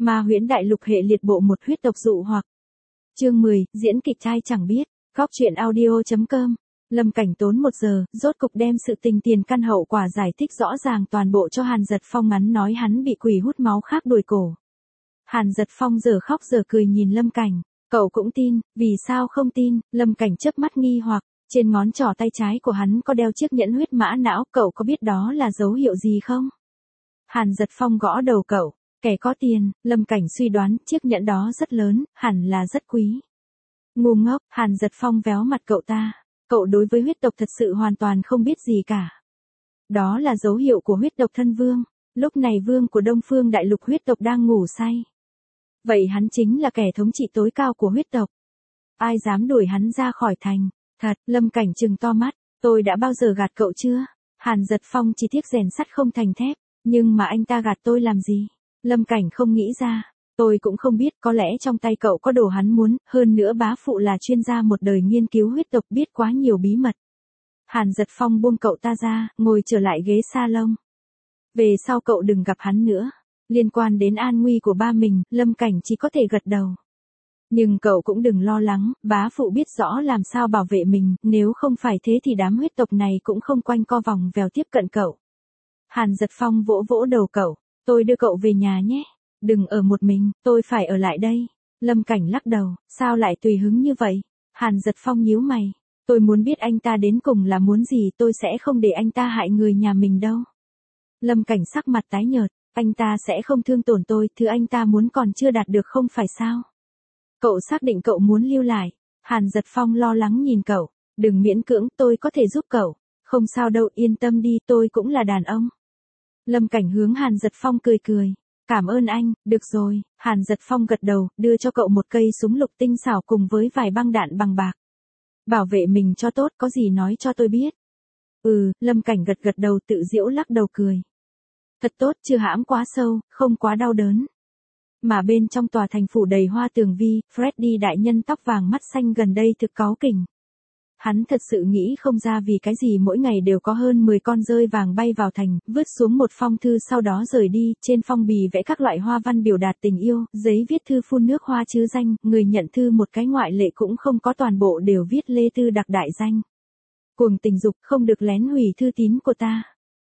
Ma huyễn đại lục hệ liệt bộ một huyết tộc dụ hoặc. Chương 10, diễn kịch trai chẳng biết. Góc truyện audio.com. Lâm Cảnh tốn 1 giờ, rốt cục đem sự tình tiền căn hậu quả giải thích rõ ràng toàn bộ cho Hàn Dật Phong, ngắn nói hắn bị quỷ hút máu khác đuổi cổ. Hàn Dật Phong giờ khóc giờ cười nhìn Lâm Cảnh. Cậu cũng tin, vì sao không tin? Lâm Cảnh chớp mắt nghi hoặc, trên ngón trỏ tay trái của hắn có đeo chiếc nhẫn huyết mã não, cậu có biết đó là dấu hiệu gì không? Hàn Dật Phong gõ đầu cậu. Kẻ có tiền, Lâm Cảnh suy đoán chiếc nhẫn đó rất lớn, hẳn là rất quý. Ngu ngốc, Hàn Dật Phong véo mặt cậu ta. Cậu đối với huyết tộc thật sự hoàn toàn không biết gì cả. Đó là dấu hiệu của huyết tộc thân vương. Lúc này vương của Đông Phương Đại Lục huyết tộc đang ngủ say. Vậy hắn chính là kẻ thống trị tối cao của huyết tộc. Ai dám đuổi hắn ra khỏi thành? Thật, Lâm Cảnh trừng to mắt. Tôi đã bao giờ gạt cậu chưa? Hàn Dật Phong chỉ tiếc rèn sắt không thành thép. Nhưng mà anh ta gạt tôi làm gì? Lâm Cảnh không nghĩ ra. Tôi cũng không biết, có lẽ trong tay cậu có đồ hắn muốn, hơn nữa bá phụ là chuyên gia một đời nghiên cứu huyết tộc, biết quá nhiều bí mật. Hàn Dật Phong buông cậu ta ra, ngồi trở lại ghế salon. Về sau cậu đừng gặp hắn nữa. Liên quan đến an nguy của ba mình, Lâm Cảnh chỉ có thể gật đầu. Nhưng cậu cũng đừng lo lắng, bá phụ biết rõ làm sao bảo vệ mình, nếu không phải thế thì đám huyết tộc này cũng không quanh co vòng vèo tiếp cận cậu. Hàn Dật Phong vỗ vỗ đầu cậu. Tôi đưa cậu về nhà nhé. Đừng ở một mình, tôi phải ở lại đây. Lâm Cảnh lắc đầu, sao lại tùy hứng như vậy? Hàn Dật Phong nhíu mày. Tôi muốn biết anh ta đến cùng là muốn gì, tôi sẽ không để anh ta hại người nhà mình đâu. Lâm Cảnh sắc mặt tái nhợt, anh ta sẽ không thương tổn tôi, thứ anh ta muốn còn chưa đạt được không phải sao? Cậu xác định cậu muốn lưu lại. Hàn Dật Phong lo lắng nhìn cậu, đừng miễn cưỡng, tôi có thể giúp cậu. Không sao đâu, yên tâm đi, tôi cũng là đàn ông. Lâm Cảnh hướng Hàn Dật Phong cười cười. Cảm ơn anh, được rồi. Hàn Dật Phong gật đầu, đưa cho cậu một cây súng lục tinh xảo cùng với vài băng đạn bằng bạc. Bảo vệ mình cho tốt, có gì nói cho tôi biết. Lâm Cảnh gật đầu tự giễu lắc đầu cười. Thật tốt, chưa hãm quá sâu, không quá đau đớn. Mà bên trong tòa thành phủ đầy hoa tường vi, Freddy đại nhân tóc vàng mắt xanh gần đây thực cáu kỉnh. Hắn thật sự nghĩ không ra vì cái gì mỗi ngày đều có hơn 10 con dơi vàng bay vào thành, vứt xuống một phong thư sau đó rời đi, trên phong bì vẽ các loại hoa văn biểu đạt tình yêu, giấy viết thư phun nước hoa chữ danh, người nhận thư một cái ngoại lệ cũng không có, toàn bộ đều viết Lê Tư Đặc đại danh. Cuồng tình dục, không được lén hủy thư tín của ta.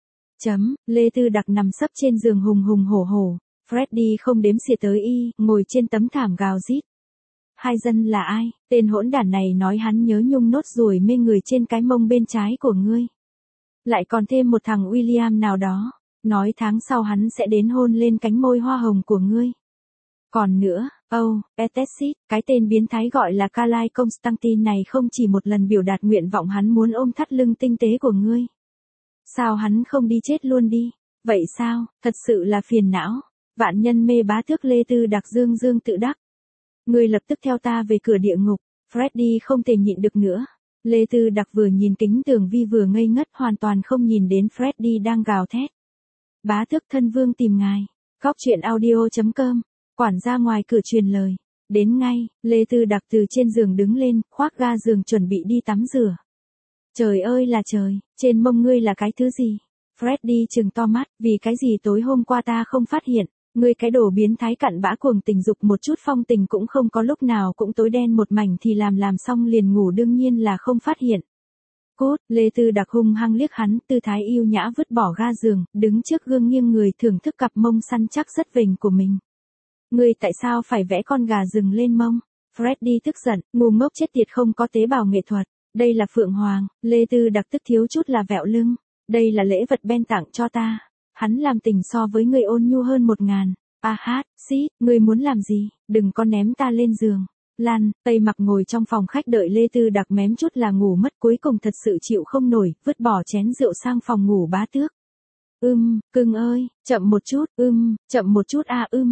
Lê Tư Đặc nằm sấp trên giường hùng hùng hổ hổ, Freddy không đếm xỉa tới y, ngồi trên tấm thảm gào rít. Hai dân là ai? Tên hỗn đản này nói hắn nhớ nhung nốt ruồi mê người trên cái mông bên trái của ngươi. Lại còn thêm một thằng William nào đó. Nói tháng sau hắn sẽ đến hôn lên cánh môi hoa hồng của ngươi. Còn nữa, Petessit, cái tên biến thái gọi là Kalai Constantine này không chỉ một lần biểu đạt nguyện vọng hắn muốn ôm thắt lưng tinh tế của ngươi. Sao hắn không đi chết luôn đi? Vậy sao, thật sự là phiền não. Vạn nhân mê bá tước Lê Tư Đặc dương dương tự đắc. Ngươi lập tức theo ta về cửa địa ngục. Freddy không thể nhịn được nữa. Lê Tư Đặc vừa nhìn kính tường vi vừa ngây ngất, hoàn toàn không nhìn đến Freddy đang gào thét. Bá tước thân vương tìm ngài. Góc truyện audio.com. Quản gia ngoài cửa truyền lời. Đến ngay, Lê Tư Đặc từ trên giường đứng lên, khoác ga giường chuẩn bị đi tắm rửa. Trời ơi là trời, trên mông ngươi là cái thứ gì? Freddy trừng to mắt, vì cái gì tối hôm qua ta không phát hiện. Ngươi cái đồ biến thái cặn bã cuồng tình dục một chút phong tình cũng không có, lúc nào cũng tối đen một mảnh thì làm xong liền ngủ, đương nhiên là không phát hiện. Cút, Lê Tư Đặc hung hăng liếc hắn, tư thái yêu nhã vứt bỏ ga giường, đứng trước gương nghiêng người thưởng thức cặp mông săn chắc rất vềnh của mình. Ngươi tại sao phải vẽ con gà rừng lên mông? Freddy tức giận, ngu ngốc chết tiệt, không có tế bào nghệ thuật. Đây là Phượng Hoàng. Lê Tư Đặc tức thiếu chút là vẹo lưng. Đây là lễ vật Ben tặng cho ta. Hắn làm tình so với người ôn nhu hơn 1000. Ngươi muốn làm gì? Đừng có ném ta lên giường. Lan, Tây Mặc ngồi trong phòng khách đợi Lê Tư Đặc mém chút là ngủ mất, cuối cùng thật sự chịu không nổi, vứt bỏ chén rượu sang phòng ngủ bá tước. Cưng ơi, chậm một chút, chậm một chút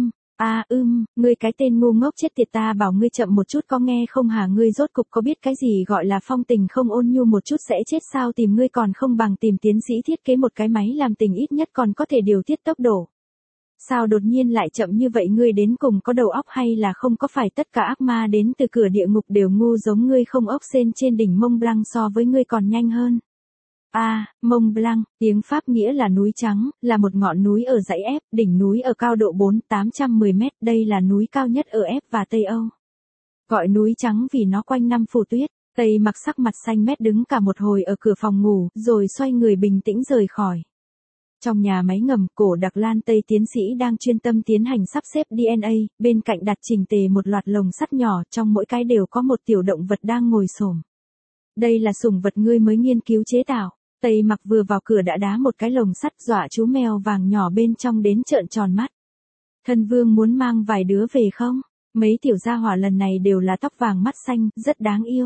ngươi cái tên ngu ngốc chết tiệt, ta bảo ngươi chậm một chút có nghe không hả? Ngươi rốt cục có biết cái gì gọi là phong tình không, ôn nhu một chút sẽ chết sao? Tìm ngươi còn không bằng tìm tiến sĩ thiết kế một cái máy làm tình, ít nhất còn có thể điều tiết tốc độ. Sao đột nhiên lại chậm như vậy? Ngươi đến cùng có đầu óc hay là không? Có phải tất cả ác ma đến từ cửa địa ngục đều ngu giống ngươi không? Ốc sên trên đỉnh Mont Blanc so với ngươi còn nhanh hơn. Mont Blanc, tiếng Pháp nghĩa là núi trắng, là một ngọn núi ở dãy F, đỉnh núi ở cao độ 4.810 mét, đây là núi cao nhất ở F và Tây Âu. Gọi núi trắng vì nó quanh năm phủ tuyết. Tây mặc sắc mặt xanh mét đứng cả một hồi ở cửa phòng ngủ, rồi xoay người bình tĩnh rời khỏi. Trong nhà máy ngầm, Cổ Đặc Lan Tây tiến sĩ đang chuyên tâm tiến hành sắp xếp DNA, bên cạnh đặt chỉnh tề một loạt lồng sắt nhỏ, trong mỗi cái đều có một tiểu động vật đang ngồi xổm. Đây là sủng vật ngươi mới nghiên cứu chế tạo. Tây mặc vừa vào cửa đã đá một cái lồng sắt dọa chú mèo vàng nhỏ bên trong đến trợn tròn mắt. Thân vương muốn mang vài đứa về không? Mấy tiểu gia hỏa lần này đều là tóc vàng mắt xanh, rất đáng yêu.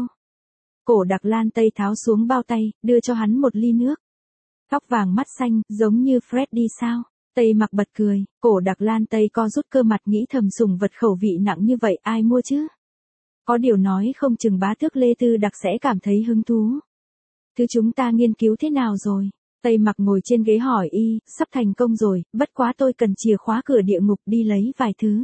Cổ Đặc Lan Tây tháo xuống bao tay, đưa cho hắn một ly nước. Tóc vàng mắt xanh, giống như Freddy sao? Tây mặc bật cười, Cổ Đặc Lan Tây co rút cơ mặt nghĩ thầm sủng vật khẩu vị nặng như vậy ai mua chứ? Có điều nói không chừng bá tước Lê Tư Đặc sẽ cảm thấy hứng thú. Thứ chúng ta nghiên cứu thế nào rồi? Tây mặc ngồi trên ghế hỏi sắp thành công rồi, bất quá tôi cần chìa khóa cửa địa ngục đi lấy vài thứ.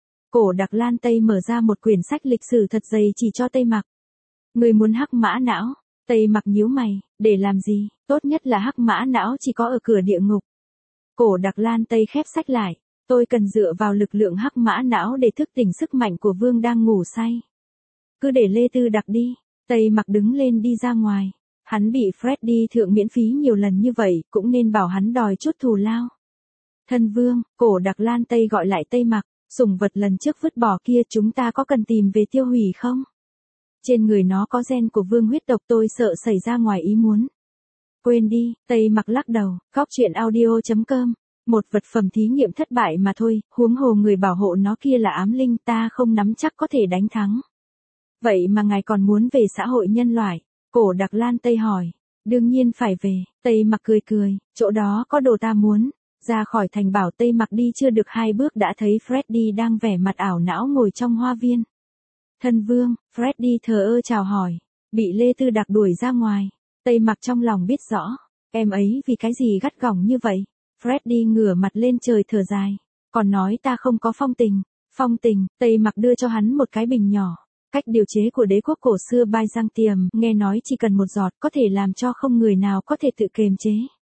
Cổ Đặc Lan Tây mở ra một quyển sách lịch sử thật dày chỉ cho Tây mặc. Người muốn hắc mã não? Tây mặc nhíu mày, để làm gì? Tốt nhất là hắc mã não chỉ có ở cửa địa ngục. Cổ Đặc Lan Tây khép sách lại, tôi cần dựa vào lực lượng hắc mã não để thức tỉnh sức mạnh của vương đang ngủ say. Cứ để Lê Tư Đặc đi. Tây mặc đứng lên đi ra ngoài. Hắn bị Freddy thượng miễn phí nhiều lần như vậy, cũng nên bảo hắn đòi chút thù lao. Thân vương, Cổ Đặc Lan Tây gọi lại Tây mặc, sủng vật lần trước vứt bỏ kia chúng ta có cần tìm về tiêu hủy không? Trên người nó có gen của vương huyết tộc, tôi sợ xảy ra ngoài ý muốn. Quên đi, Tây mặc lắc đầu, Góc Truyện Audio.com. Một vật phẩm thí nghiệm thất bại mà thôi, huống hồ người bảo hộ nó kia là ám linh, ta không nắm chắc có thể đánh thắng. Vậy mà ngài còn muốn về xã hội nhân loại? Cổ Đặc Lan Tây hỏi. Đương nhiên phải về. Tây mặc cười cười, chỗ đó có đồ ta muốn. Ra khỏi thành bảo Tây mặc đi chưa được 2 bước đã thấy Freddy đang vẻ mặt ảo não ngồi trong hoa viên. Thân vương, Freddy thờ ơ chào hỏi. Bị Lê Tư Đặc đuổi ra ngoài. Tây mặc trong lòng biết rõ. Em ấy vì cái gì gắt gỏng như vậy? Freddy ngửa mặt lên trời thở dài. Còn nói ta không có phong tình. Phong tình, Tây mặc đưa cho hắn một cái bình nhỏ. Cách điều chế của đế quốc cổ xưa Byzantium, nghe nói chỉ cần một giọt có thể làm cho không người nào có thể tự kiềm chế.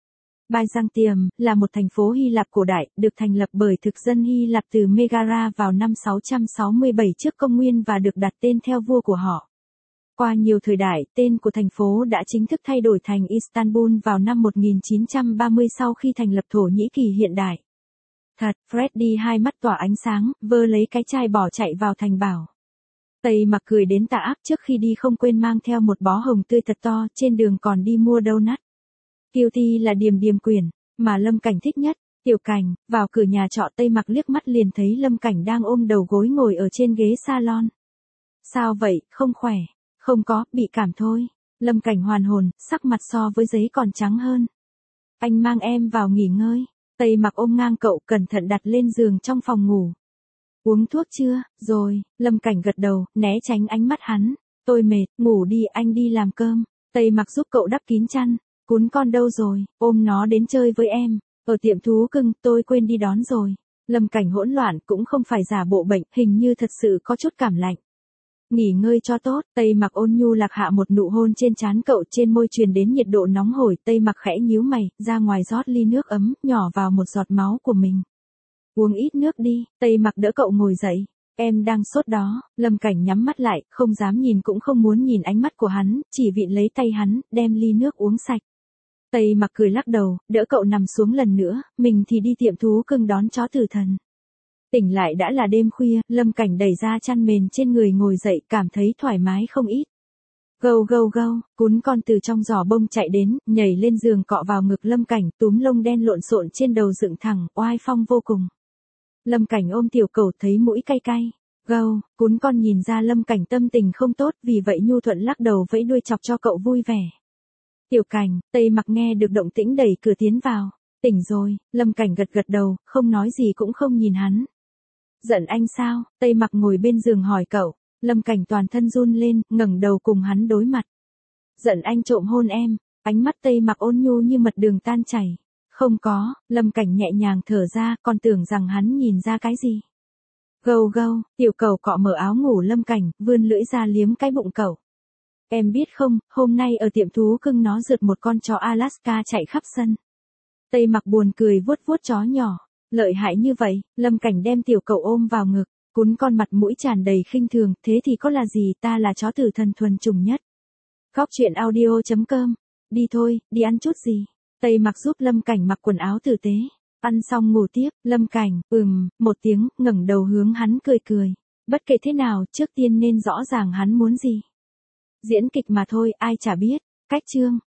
Byzantium là một thành phố Hy Lạp cổ đại, được thành lập bởi thực dân Hy Lạp từ Megara vào năm 667 trước công nguyên và được đặt tên theo vua của họ. Qua nhiều thời đại, tên của thành phố đã chính thức thay đổi thành Istanbul vào năm 1930 sau khi thành lập Thổ Nhĩ Kỳ hiện đại. Thật, Freddy hai mắt tỏa ánh sáng, vơ lấy cái chai bỏ chạy vào thành bảo. Tây mặc cười đến tà ác, trước khi đi không quên mang theo một bó hồng tươi thật to, trên đường còn đi mua donut. Kiêu Ti là Điềm Quyển, mà Lâm Cảnh thích nhất. Tiểu Cảnh, vào cửa nhà trọ Tây mặc liếc mắt liền thấy Lâm Cảnh đang ôm đầu gối ngồi ở trên ghế salon. Sao vậy, không khỏe? Không có, bị cảm thôi. Lâm Cảnh hoàn hồn, sắc mặt so với giấy còn trắng hơn. Anh mang em vào nghỉ ngơi. Tây mặc ôm ngang cậu cẩn thận đặt lên giường trong phòng ngủ. Uống thuốc chưa? Rồi, Lâm Cảnh gật đầu, né tránh ánh mắt hắn. Tôi mệt, ngủ đi, anh đi làm cơm. Tây mặc giúp cậu đắp kín chăn. Cún con đâu rồi? Ôm nó đến chơi với em. Ở tiệm thú cưng, tôi quên đi đón rồi. Lâm Cảnh hỗn loạn, cũng không phải giả bộ bệnh, hình như thật sự có chút cảm lạnh. Nghỉ ngơi cho tốt. Tây mặc ôn nhu lạc hạ một nụ hôn trên trán cậu, trên môi truyền đến nhiệt độ nóng hổi. Tây mặc khẽ nhíu mày, ra ngoài rót ly nước ấm, nhỏ vào một giọt máu của mình. Uống ít nước đi. Tây mặc đỡ cậu ngồi dậy. Em đang sốt đó. Lâm Cảnh nhắm mắt lại, không dám nhìn cũng không muốn nhìn ánh mắt của hắn, chỉ vịn lấy tay hắn, đem ly nước uống sạch. Tây mặc cười lắc đầu, đỡ cậu nằm xuống lần nữa, mình thì đi tiệm thú cưng đón chó tử thần. Tỉnh lại đã là đêm khuya, Lâm Cảnh đẩy ra chăn mền trên người ngồi dậy, cảm thấy thoải mái không ít. Gâu gâu gâu, cún con từ trong giỏ bông chạy đến, nhảy lên giường cọ vào ngực Lâm Cảnh, túm lông đen lộn xộn trên đầu dựng thẳng, oai phong vô cùng. Lâm Cảnh ôm tiểu cẩu thấy mũi cay cay. Gâu, cún con nhìn ra Lâm Cảnh tâm tình không tốt, vì vậy nhu thuận lắc đầu vẫy đuôi chọc cho cậu vui vẻ. Tiểu Cảnh, Tây mặc nghe được động tĩnh đẩy cửa tiến vào. Tỉnh rồi, Lâm Cảnh gật gật đầu, không nói gì cũng không nhìn hắn. Giận anh sao? Tây mặc ngồi bên giường hỏi cậu. Lâm Cảnh toàn thân run lên, ngẩng đầu cùng hắn đối mặt. Giận anh trộm hôn em. Ánh mắt Tây mặc ôn nhu như mật đường tan chảy. Không có, Lâm Cảnh nhẹ nhàng thở ra, còn tưởng rằng hắn nhìn ra cái gì. Gâu gâu, tiểu cẩu cọ mở áo ngủ Lâm Cảnh, vươn lưỡi ra liếm cái bụng cậu. Em biết không, hôm nay ở tiệm thú cưng nó rượt một con chó Alaska chạy khắp sân. Tây Mặc buồn cười vuốt vuốt chó nhỏ. Lợi hại như vậy, Lâm Cảnh đem tiểu cậu ôm vào ngực, cún con mặt mũi tràn đầy khinh thường, thế thì có là gì, ta là chó tử thần thuần chủng nhất. Góc truyện audio.com. Đi thôi, đi ăn chút gì. Tây Mặc giúp Lâm Cảnh mặc quần áo tử tế. Ăn xong ngủ tiếp, Lâm Cảnh, một tiếng, ngẩng đầu hướng hắn cười cười. Bất kể thế nào, trước tiên nên rõ ràng hắn muốn gì. Diễn kịch mà thôi, ai chả biết. Cách chương.